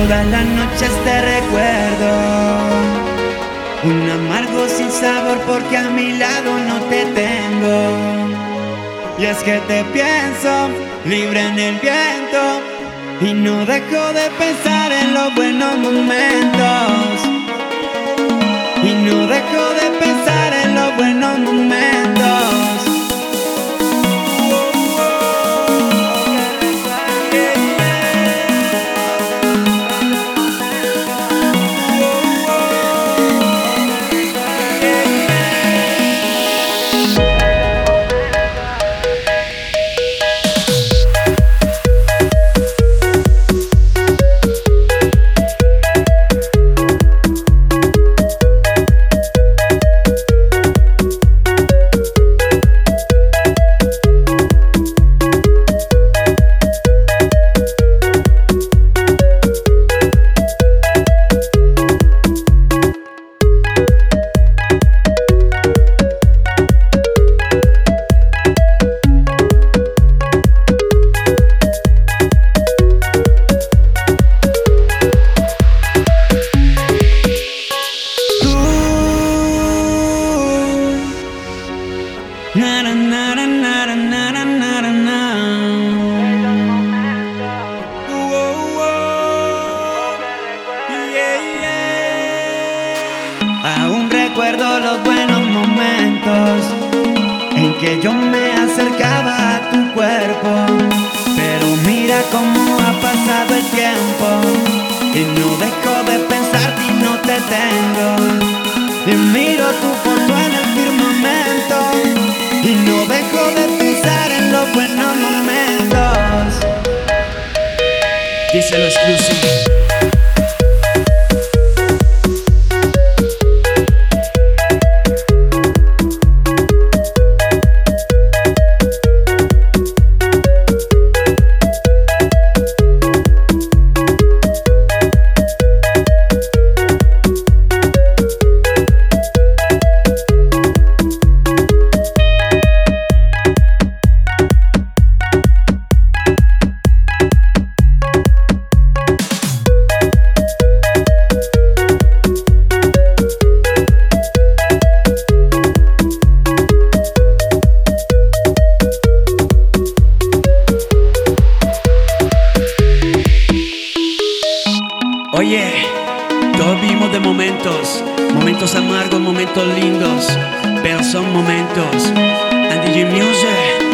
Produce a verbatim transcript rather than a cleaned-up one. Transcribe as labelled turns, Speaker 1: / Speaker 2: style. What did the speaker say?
Speaker 1: Todas las noches te recuerdo, un amargo sin sabor porque a mi lado no te tengo. Y es que te pienso libre en el viento y no dejo de pensar en los buenos momentos. Y no dejo de pensar en los buenos momentos. Na, na, na, na, na, na, na, na, na, na. Oh, oh, oh. Yeah, yeah. Aún recuerdo los buenos momentos en que yo me acercaba a tu cuerpo, pero mira cómo ha pasado el tiempo y no dejo de pensarte y no te tengo. Y miro tu foto en el firmamento y no dejo de pensar en los buenos momentos. Díselo exclusivo. Oye, todos vivimos de momentos, momentos amargos, momentos lindos, pero son momentos. And D J Music.